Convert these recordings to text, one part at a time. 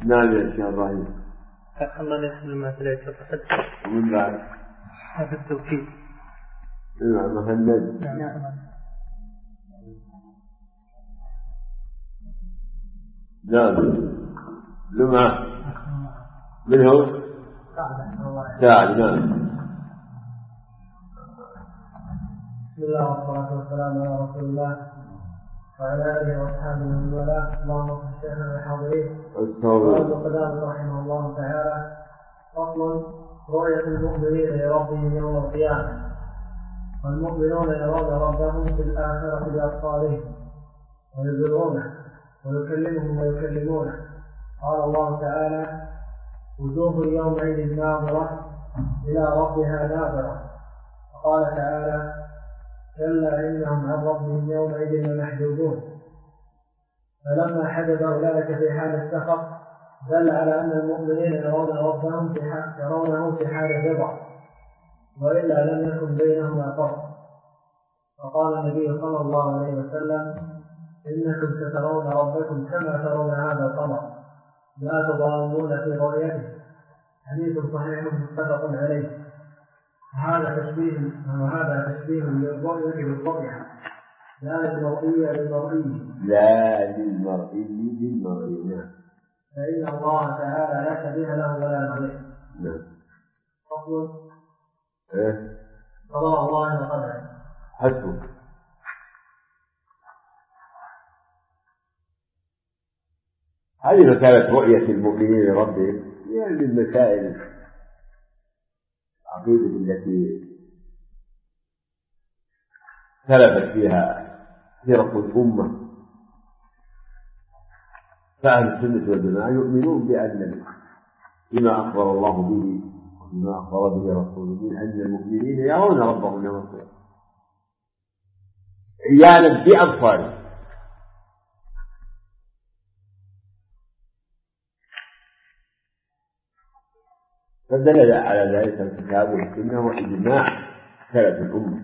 نعم يا شيخ إبراهيم. أما نحن ما ثلاثة فقد ومن بعد هذا التوكيد. نعم مهند. نعم لمعة من هو؟ سعد. نعم. بسم الله والصلاة والسلام على رسول الله وعلى آله وأصحابه ومن والاه. اللهم صل على الحاضرين. قال ابن قدامة رحمه الله تعالى: فصل: رؤية المؤمنين لربهم يوم القيامة. والمؤمنون يرون ربهم في الآخرة بأبصارهم ويبصرونه ويكلمهم ويكلمونه. قال الله تعالى: وجوه يومئذ ناظرة إلى ربها ناظرة. وقال تعالى: كلا إنهم عن ربهم يومئذ لمحجوبون. فلما حجب أولئك في حال السخط دل على أن المؤمنين يرون ربهم يرونه في حال الرضا، وإلا لم يكن بينهما فرق. وقال النبي صلى الله عليه وسلم: إنكم سترون ربكم كما ترون هذا القمر لا تضامون في رؤيته. حديث صحيح متفق عليه. وهذا تشبيه للرؤية بالرؤية، لا للمرئية للمرئي. فإن الله تعالى لا شبيه له ولا نظير. فصل: قضاء الله وقدره. حسبك. هذه مسألة رؤية المؤمنين لربهم يعني من مسائل العقيدة التي اختلفت فيها فرق الأمة. فأهل السنة والجماعة يؤمنون بما أخبر الله به وبما أخبر به رسوله من أن المؤمنين يرون ربهم يوم القيامة عيانا بأبصارهم. فدل على ذلك الكتاب والسنة وإجماع سلف الأمة.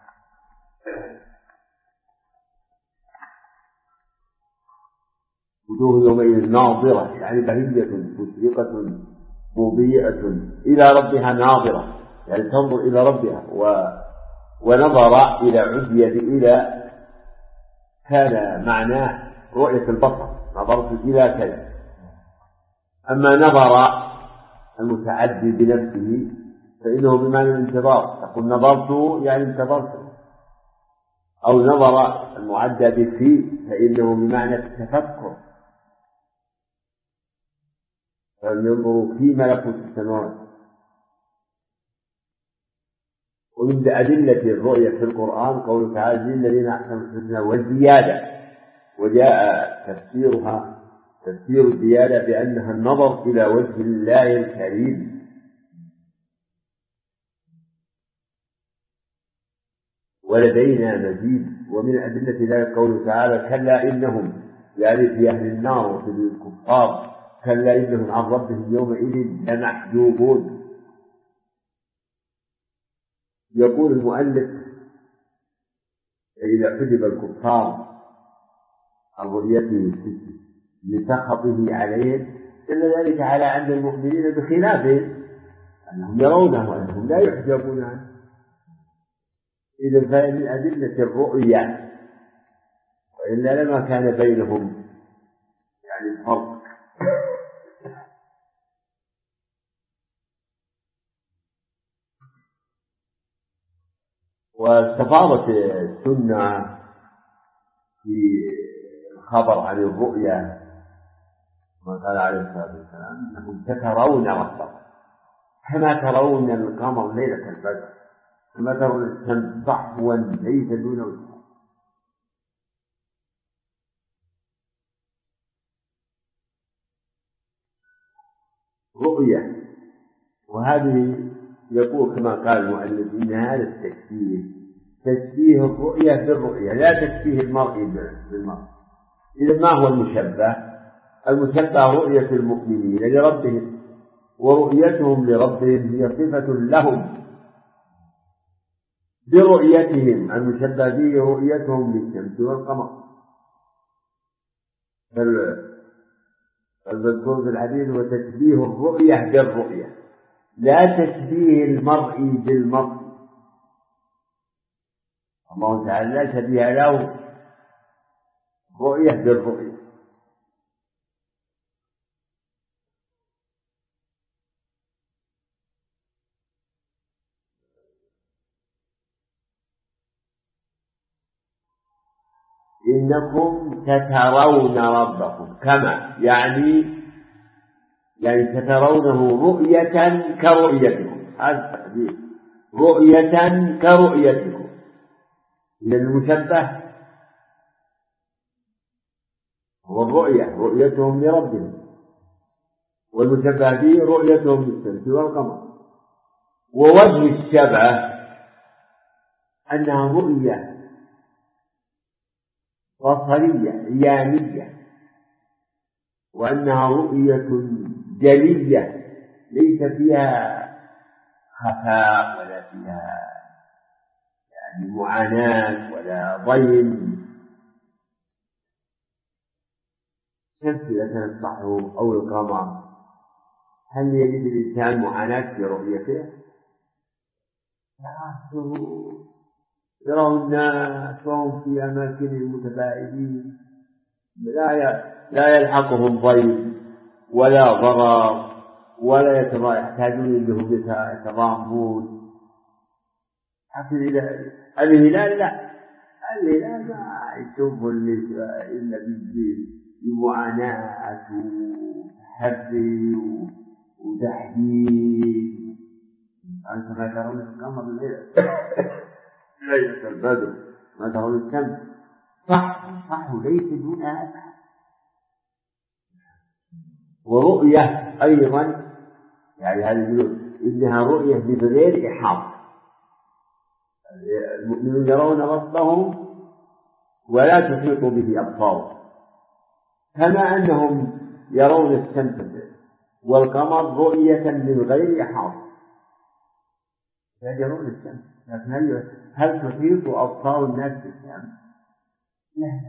وجوه يومئذ ناظرة يعني بهية مشرقة مضيئة إلى ربها ناظرة يعني تنظر إلى ربها. ونظر إلى عدية إلى كان معناه رؤية البصر، نظرت إلى كذا. أما نظر المتعدي بنفسه فإنه بمعنى الانتظار، تقول نظرت يعني انتظرت. أو نظر المعدى بالفي فإنه بمعنى التفكر، فننظر في ملكوت السماوات. ومن أدلة الرؤية في القرآن قوله تعالى: للذين أحسنوا الحسنى والزيادة. وجاء تفسير الزيادة بأنها النظر إلى وجه الله الكريم. ولدينا مزيد. ومن أدلة ذلك قوله تعالى: كلا إنهم يعني في أهل النار وفي الكفار كلا إنهم عن ربهم يومئذ لمحجوبون. يقول المؤلف: إذا حجب الكفار عن رؤيته لسخطه عليهم دل ذلك على أن المؤمنين بخلافه أنهم يرونه وأنهم لا يحجبون عنه. إذا فمن أدلة الرؤية، وإلا لما كان بينهم يعني فرق. واستفاضت السنة في الخبر عن الرؤيا ما قال عليه الصلاة والسلام: أنكم سترون ربكم كما ترون القمر ليلة البدر كما ترون الشمس ضحوا ليس دون وجه. رؤية. وهذه يقول كما قال المؤلف إن هذا تشبيه الرؤية بالرؤية لا تشبيه المرء بالمرء. إذا ما هو المشبه؟ المشبه رؤية المؤمنين لربهم، ورؤيتهم لربهم هي صفة لهم برؤيتهم. المشبه به رؤيتهم للشمس والقمر. المذكور في الحديث هو تشبيه الرؤية بالرؤية، لا تشبيه المرء بالمرء. الله تعالى لا شبيه له رؤية بالرؤية. إنكم تترون ربكم كما يعني تترونه رؤية كرؤيتكم، هذا التعبير، رؤية كرؤيتكم. إذا المشبه هو الرؤية، رؤيتهم لربهم، والمشبه به رؤيتهم للشمس والقمر. ووجه الشبه أنها رؤية بصرية عيانية، وأنها رؤية جلية ليس فيها خفاء ولا فيها معاناة ولا ضيم. الشمس إذا كانت صحو أو القمر هل يجد الإنسان معاناة في رؤيته؟ يرى الناس وهم في أماكن متباعدين لا يلحقهم ضيم ولا ضرر ولا يحتاجون لهم يتضامون. لكن الهلال لا، الهلال ما يشوف إلا بمعاناة وتحري وتحديد. أنت ما ترون القمر ليلة البدر، ما ترون الشمس، صح ليس دون هذا. ورؤية أيضا يعني هذه إنها رؤية بغير إحاطة. المؤمنون يرون ربهم ولا تحيط به أبصارهم، كما أنهم يرون الشمس والقمر رؤية من غير إحاطة، يرون الشمس، لكن هل تحيط أبصار الناس بالشمس؟ لا.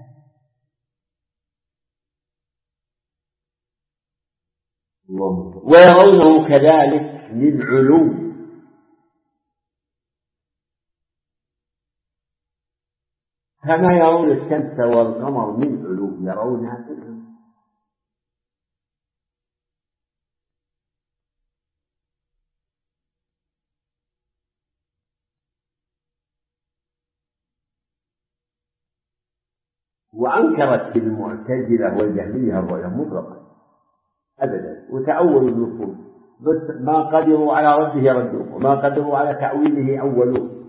ويرونه كذلك من علو، كما يرون الشمس والقمر من علو، يرونها من علو. وأنكرت المعتزلة والجهمية الرؤية مطلقا أبدا، وتأولوا النصوص، بس ما قدروا على رده ردوه وما قدروا على تأويله أولوه.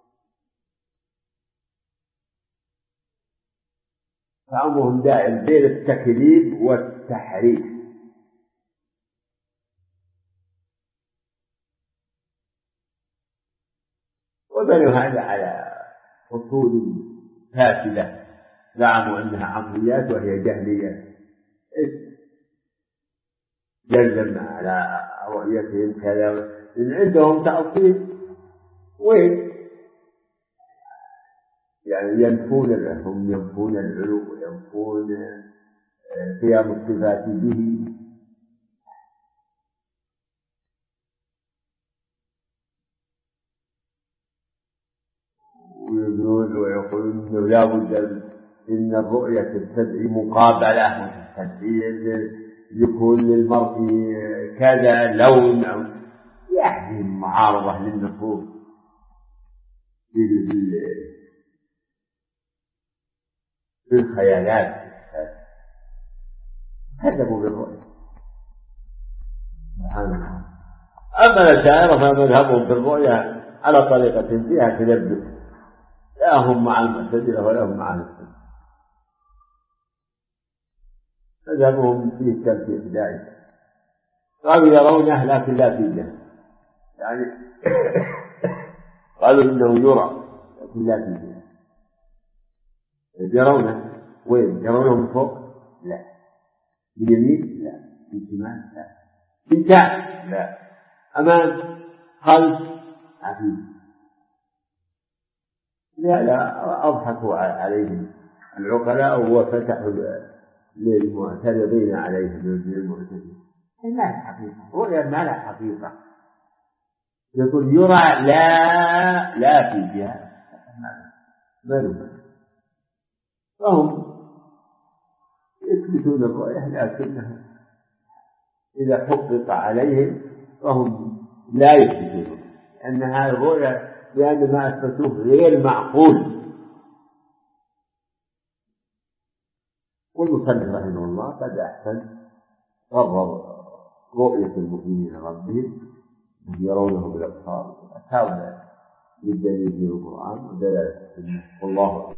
فأمرهم دائم بين التكذيب والتحريف. وبنوا هذا على أصول فاسدة، زعموا أنها عقليات وهي جهلية، يلزم على رؤيتهم كذا، إن عندهم تأصيل وين يعني ينفون العلو وينفون قيام الصفات به. ويقولون إنه لا بد إن الرؤية تستدعي مقابلة وتستدعي يكون للمرء كذا لون يعني معارضة للنصوص بالخيالات. كذبوا بالرؤية سبحان الله. أما الأشاعرة فمذهبهم بالرؤية على طريقة فيها تلبس، لا هم مع المعتزلة ولا هم مع السنة، مذهبهم فيه تلبيس دائما. قالوا يرونه لكن لا في جهة، يعني قالوا إنه يرى لكن لا في جهة. يرونه وين؟ يرونه من فوق؟ لا. من يمين؟ لا. من شمال؟ لا. من تحت؟ لا. أمام؟ خلف؟ عفيف. لا أضحكوا عليهم العقلاء وفتحوا للمعترضين عليه من المعتزلة. ما لها حقيقة، رؤيا ما لها حقيقة. يقول يرى لا في جهة ما له، فهم يثبتون الرؤية لكنها إذا حقق عليهم فهم لا يثبتون أن هذه الرؤية، لأن ما أثبتوه غير معقول. والمصنف رحمه الله قد أحسن قرر رؤية المؤمنين ربهم يرونه بالأبصار، هذا للدليل في القرآن ودلالة السنة. والله